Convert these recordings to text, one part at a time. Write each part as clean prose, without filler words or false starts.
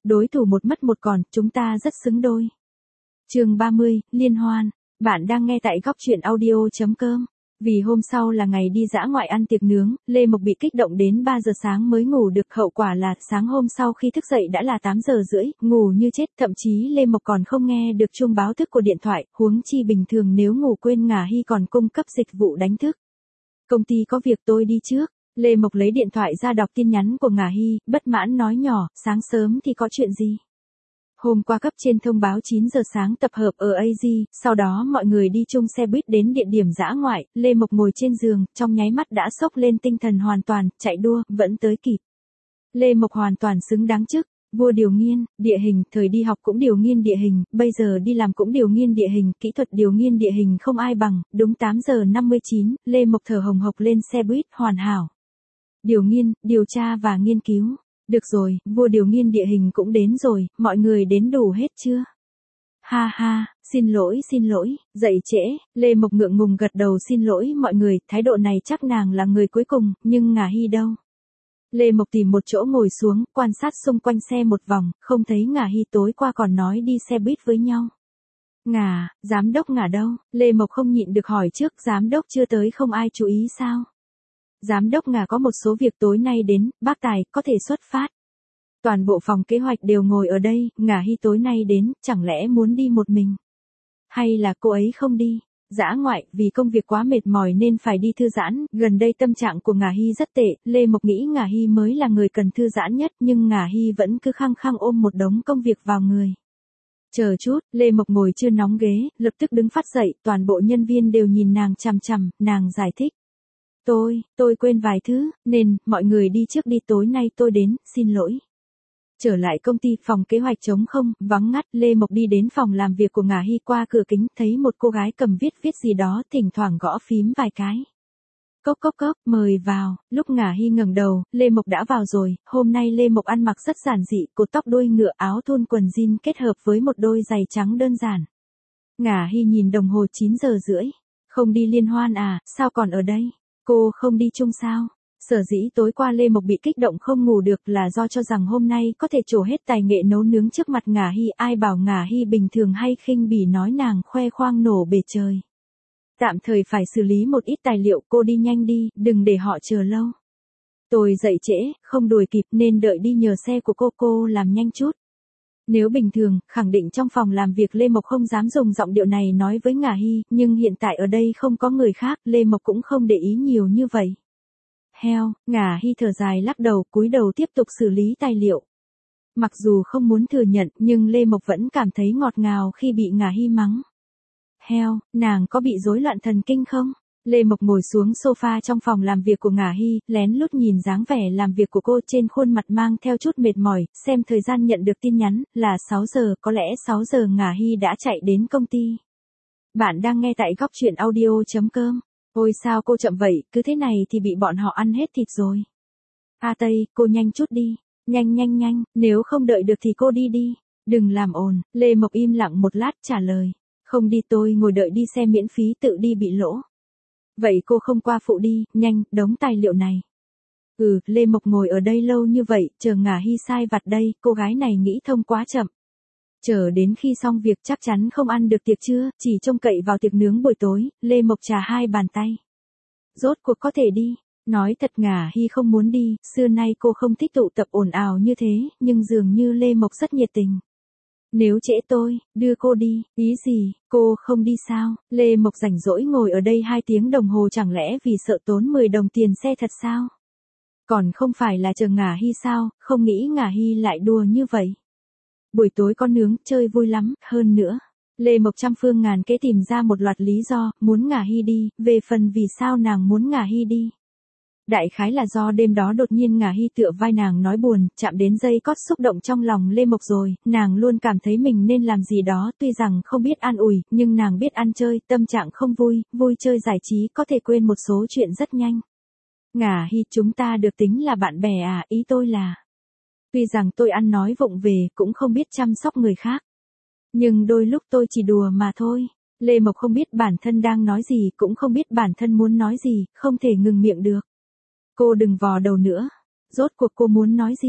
đối thủ một mất một còn, chúng ta rất xứng đôi. Chương 30, liên hoan. Bạn đang nghe tại góc truyện audio.com. Vì hôm sau là ngày đi dã ngoại ăn tiệc nướng, Lê Mộc bị kích động đến 3 giờ sáng mới ngủ được, hậu quả là sáng hôm sau khi thức dậy đã là 8 giờ rưỡi, ngủ như chết, thậm chí Lê Mộc còn không nghe được chuông báo thức của điện thoại, huống chi bình thường nếu ngủ quên Ngà Hy còn cung cấp dịch vụ đánh thức. Công ty có việc tôi đi trước. Lê Mộc lấy điện thoại ra đọc tin nhắn của Ngà Hy, bất mãn nói nhỏ, sáng sớm thì có chuyện gì? Hôm qua cấp trên thông báo 9 giờ sáng tập hợp ở AG, sau đó mọi người đi chung xe buýt đến địa điểm dã ngoại, Lê Mộc ngồi trên giường, trong nháy mắt đã xốc lên tinh thần hoàn toàn, chạy đua, vẫn tới kịp. Lê Mộc hoàn toàn xứng đáng chức, vua điều nghiên, địa hình, thời đi học cũng điều nghiên địa hình, bây giờ đi làm cũng điều nghiên địa hình, kỹ thuật điều nghiên địa hình không ai bằng, đúng 8 giờ 59, Lê Mộc thở hồng hộc lên xe buýt, hoàn hảo. Điều nghiên, điều tra và nghiên cứu. Được rồi, vua điều nghiên địa hình cũng đến rồi, mọi người đến đủ hết chưa? Ha ha, xin lỗi, dậy trễ, Lê Mộc ngượng ngùng gật đầu xin lỗi mọi người, thái độ này chắc nàng là người cuối cùng, nhưng Ngà Hy đâu? Lê Mộc tìm một chỗ ngồi xuống, quan sát xung quanh xe một vòng, không thấy Ngà Hy, tối qua còn nói đi xe buýt với nhau. Giám đốc Ngà đâu? Lê Mộc không nhịn được hỏi trước, giám đốc chưa tới không ai chú ý sao? Giám đốc Ngà có một số việc tối nay đến, bác Tài, có thể xuất phát. Toàn bộ phòng kế hoạch đều ngồi ở đây, Ngà Hy tối nay đến, chẳng lẽ muốn đi một mình? Hay là cô ấy không đi? Dã ngoại, vì công việc quá mệt mỏi nên phải đi thư giãn, gần đây tâm trạng của Ngà Hy rất tệ, Lê Mộc nghĩ Ngà Hy mới là người cần thư giãn nhất, nhưng Ngà Hy vẫn cứ khăng khăng ôm một đống công việc vào người. Chờ chút, Lê Mộc ngồi chưa nóng ghế, lập tức đứng phát dậy, toàn bộ nhân viên đều nhìn nàng chằm chằm, nàng giải thích. Tôi quên vài thứ, nên, mọi người đi trước đi, tối nay tôi đến, xin lỗi. Trở lại công ty, phòng kế hoạch trống không, vắng ngắt, Lê Mộc đi đến phòng làm việc của Ngà Hy, qua cửa kính, thấy một cô gái cầm viết gì đó, thỉnh thoảng gõ phím vài cái. Cốc, mời vào, lúc Ngà Hy ngẩng đầu, Lê Mộc đã vào rồi, hôm nay Lê Mộc ăn mặc rất giản dị, cột tóc đuôi ngựa, áo thun quần jean kết hợp với một đôi giày trắng đơn giản. Ngà Hy nhìn đồng hồ 9 giờ rưỡi, không đi liên hoan à, sao còn ở đây? Cô không đi chung sao? Sở dĩ tối qua Lê Mộc bị kích động không ngủ được là do cho rằng hôm nay có thể trổ hết tài nghệ nấu nướng trước mặt Ngà Hy, ai bảo Ngà Hy bình thường hay khinh bỉ nói nàng khoe khoang nổ bề trời. Tạm thời phải xử lý một ít tài liệu, cô đi nhanh đi, đừng để họ chờ lâu. Tôi dậy trễ, không đuổi kịp nên đợi đi nhờ xe của cô làm nhanh chút. Nếu bình thường, khẳng định trong phòng làm việc Lê Mộc không dám dùng giọng điệu này nói với Ngà Hy, nhưng hiện tại ở đây không có người khác, Lê Mộc cũng không để ý nhiều như vậy. Ngà Hy thở dài lắc đầu, cúi đầu tiếp tục xử lý tài liệu. Mặc dù không muốn thừa nhận, nhưng Lê Mộc vẫn cảm thấy ngọt ngào khi bị Ngà Hy mắng. Nàng có bị rối loạn thần kinh không? Lê Mộc ngồi xuống sofa trong phòng làm việc của Ngà Hy, lén lút nhìn dáng vẻ làm việc của cô, trên khuôn mặt mang theo chút mệt mỏi, xem thời gian nhận được tin nhắn, là 6 giờ, có lẽ 6 giờ Ngà Hy đã chạy đến công ty. Bạn đang nghe tại góc truyện audio.com. Ôi sao cô chậm vậy, cứ thế này thì bị bọn họ ăn hết thịt rồi. Tây, cô nhanh chút đi, nhanh, nếu không đợi được thì cô đi. Đừng làm ồn, Lê Mộc im lặng một lát trả lời. Không đi, tôi ngồi đợi đi xe miễn phí, tự đi bị lỗ. Vậy cô không qua phụ đi, nhanh, đống tài liệu này. Lê Mộc ngồi ở đây lâu như vậy, chờ Ngà Hy sai vặt đây, cô gái này nghĩ thông quá chậm. Chờ đến khi xong việc chắc chắn không ăn được tiệc trưa, chỉ trông cậy vào tiệc nướng buổi tối, Lê Mộc chà hai bàn tay. Rốt cuộc có thể đi. Nói thật Ngà Hy không muốn đi, xưa nay cô không thích tụ tập ồn ào như thế, nhưng dường như Lê Mộc rất nhiệt tình. Nếu trễ tôi, đưa cô đi, ý gì, cô không đi sao? Lê Mộc rảnh rỗi ngồi ở đây 2 tiếng đồng hồ, chẳng lẽ vì sợ tốn 10 đồng tiền xe thật sao? Còn không phải là chờ Ngà Hy sao, không nghĩ Ngà Hy lại đùa như vậy. Buổi tối con nướng, chơi vui lắm, hơn nữa. Lê Mộc trăm phương ngàn kế tìm ra một loạt lý do, muốn Ngà Hy đi, về phần vì sao nàng muốn Ngà Hy đi. Đại khái là do đêm đó đột nhiên Ngà Hy tựa vai nàng nói buồn, chạm đến dây cót xúc động trong lòng Lê Mộc rồi, nàng luôn cảm thấy mình nên làm gì đó, tuy rằng không biết an ủi, nhưng nàng biết ăn chơi, tâm trạng không vui, vui chơi giải trí có thể quên một số chuyện rất nhanh. Ngà Hy, chúng ta được tính là bạn bè à, ý tôi là. Tuy rằng tôi ăn nói vụng về, cũng không biết chăm sóc người khác. Nhưng đôi lúc tôi chỉ đùa mà thôi. Lê Mộc không biết bản thân đang nói gì, cũng không biết bản thân muốn nói gì, không thể ngừng miệng được. Cô đừng vò đầu nữa. Rốt cuộc cô muốn nói gì?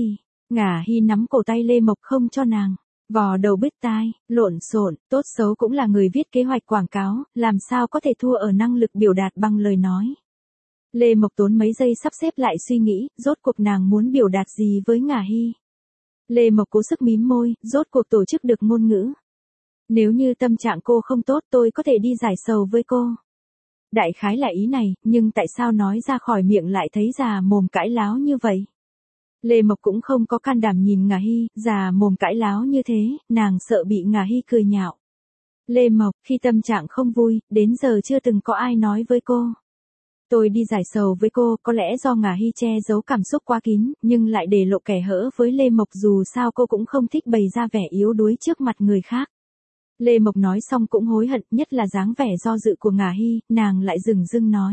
Ngả Hy nắm cổ tay Lê Mộc không cho nàng vò đầu bứt tai, lộn xộn, tốt xấu cũng là người viết kế hoạch quảng cáo, làm sao có thể thua ở năng lực biểu đạt bằng lời nói. Lê Mộc tốn mấy giây sắp xếp lại suy nghĩ, rốt cuộc nàng muốn biểu đạt gì với Ngả Hy. Lê Mộc cố sức mím môi, rốt cuộc tổ chức được ngôn ngữ. Nếu như tâm trạng cô không tốt tôi có thể đi giải sầu với cô. Đại khái là ý này, nhưng tại sao nói ra khỏi miệng lại thấy già mồm cãi láo như vậy? Lê Mộc cũng không có can đảm nhìn Ngả Hy, già mồm cãi láo như thế, nàng sợ bị Ngả Hy cười nhạo. Lê Mộc, khi tâm trạng không vui, đến giờ chưa từng có ai nói với cô. Tôi đi giải sầu với cô, có lẽ do Ngả Hy che giấu cảm xúc quá kín, nhưng lại để lộ kẻ hở với Lê Mộc, dù sao cô cũng không thích bày ra vẻ yếu đuối trước mặt người khác. Lê Mộc nói xong cũng hối hận, nhất là dáng vẻ do dự của Ngả Hy, nàng lại dửng dưng nói.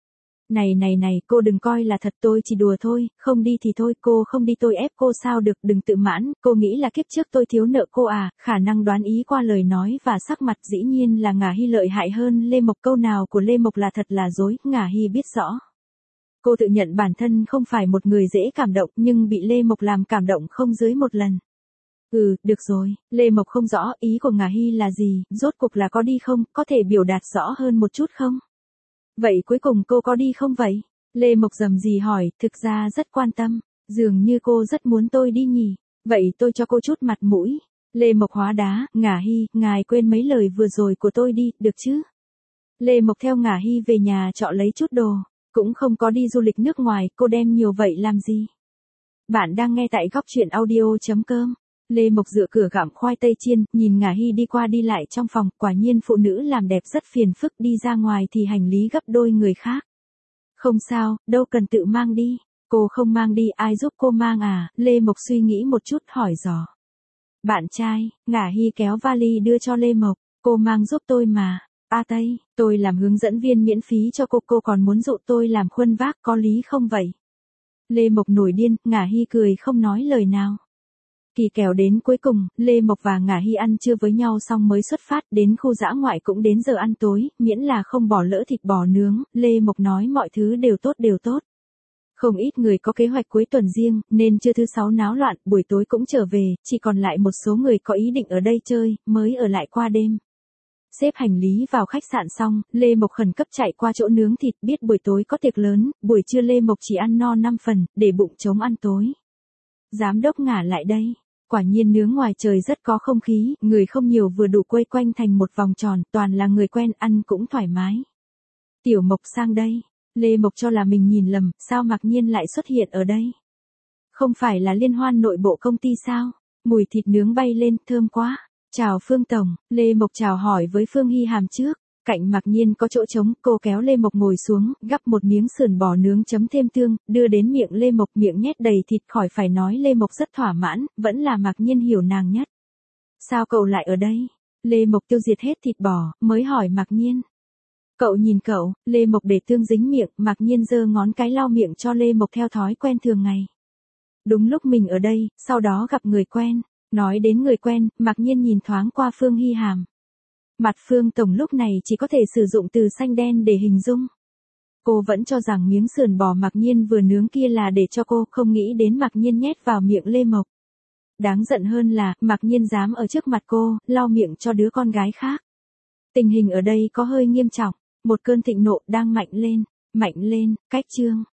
Này, cô đừng coi là thật, tôi chỉ đùa thôi, không đi thì thôi, cô không đi tôi ép cô sao được, đừng tự mãn, cô nghĩ là kiếp trước tôi thiếu nợ cô à, khả năng đoán ý qua lời nói và sắc mặt dĩ nhiên là Ngả Hy lợi hại hơn Lê Mộc, câu nào của Lê Mộc là thật là dối, Ngả Hy biết rõ. Cô tự nhận bản thân không phải một người dễ cảm động, nhưng bị Lê Mộc làm cảm động không dưới một lần. Được rồi, Lê Mộc không rõ ý của Ngả Hy là gì, rốt cuộc là có đi không, có thể biểu đạt rõ hơn một chút không? Vậy cuối cùng cô có đi không vậy? Lê Mộc rầm rì hỏi, thực ra rất quan tâm, dường như cô rất muốn tôi đi nhỉ, vậy tôi cho cô chút mặt mũi. Lê Mộc hóa đá, Ngả Hy, ngài quên mấy lời vừa rồi của tôi đi, được chứ? Lê Mộc theo Ngả Hy về nhà trọ lấy chút đồ, cũng không có đi du lịch nước ngoài, cô đem nhiều vậy làm gì? Bạn đang nghe tại góc truyện audio.com. Lê Mộc dựa cửa gặm khoai tây chiên, nhìn Ngả Hy đi qua đi lại trong phòng, quả nhiên phụ nữ làm đẹp rất phiền phức, đi ra ngoài thì hành lý gấp đôi người khác. Không sao, đâu cần tự mang đi. Cô không mang đi, ai giúp cô mang à? Lê Mộc suy nghĩ một chút hỏi dò. Bạn trai, Ngả Hy kéo vali đưa cho Lê Mộc, cô mang giúp tôi mà. Tây, tôi làm hướng dẫn viên miễn phí cho cô còn muốn dụ tôi làm khuân vác, có lý không vậy? Lê Mộc nổi điên, Ngả Hy cười không nói lời nào. Kỳ kèo đến cuối cùng, Lê Mộc và Ngả Hy ăn trưa với nhau xong mới xuất phát, đến khu dã ngoại cũng đến giờ ăn tối, miễn là không bỏ lỡ thịt bò nướng, Lê Mộc nói mọi thứ đều tốt. Không ít người có kế hoạch cuối tuần riêng, nên trưa thứ 6 náo loạn, buổi tối cũng trở về, chỉ còn lại một số người có ý định ở đây chơi, mới ở lại qua đêm. Xếp hành lý vào khách sạn xong, Lê Mộc khẩn cấp chạy qua chỗ nướng thịt, biết buổi tối có tiệc lớn, buổi trưa Lê Mộc chỉ ăn no 5 phần, để bụng trống ăn tối. Giám đốc Ngả lại đây. Quả nhiên nướng ngoài trời rất có không khí, người không nhiều vừa đủ quây quanh thành một vòng tròn, toàn là người quen, ăn cũng thoải mái. Tiểu Mộc sang đây. Lê Mộc cho là mình nhìn lầm, sao Mạc Nhiên lại xuất hiện ở đây? Không phải là liên hoan nội bộ công ty sao? Mùi thịt nướng bay lên, thơm quá. Chào Phương Tổng, Lê Mộc chào hỏi với Phương Hy Hàm trước. Cạnh Mạc Nhiên có chỗ trống, cô kéo Lê Mộc ngồi xuống, gắp một miếng sườn bò nướng chấm thêm tương, đưa đến miệng Lê Mộc, miệng nhét đầy thịt, khỏi phải nói Lê Mộc rất thỏa mãn, vẫn là Mạc Nhiên hiểu nàng nhất. Sao cậu lại ở đây? Lê Mộc tiêu diệt hết thịt bò, mới hỏi Mạc Nhiên. Cậu nhìn cậu, Lê Mộc để tương dính miệng, Mạc Nhiên giơ ngón cái lau miệng cho Lê Mộc theo thói quen thường ngày. Đúng lúc mình ở đây, sau đó gặp người quen, nói đến người quen, Mạc Nhiên nhìn thoáng qua Phương Hy Hàm. Mặt Phương Tổng lúc này chỉ có thể sử dụng từ xanh đen để hình dung. Cô vẫn cho rằng miếng sườn bò Mạc Nhiên vừa nướng kia là để cho cô, không nghĩ đến Mạc Nhiên nhét vào miệng Lê Mộc. Đáng giận hơn là, Mạc Nhiên dám ở trước mặt cô, lau miệng cho đứa con gái khác. Tình hình ở đây có hơi nghiêm trọng, một cơn thịnh nộ đang mạnh lên, cách chương.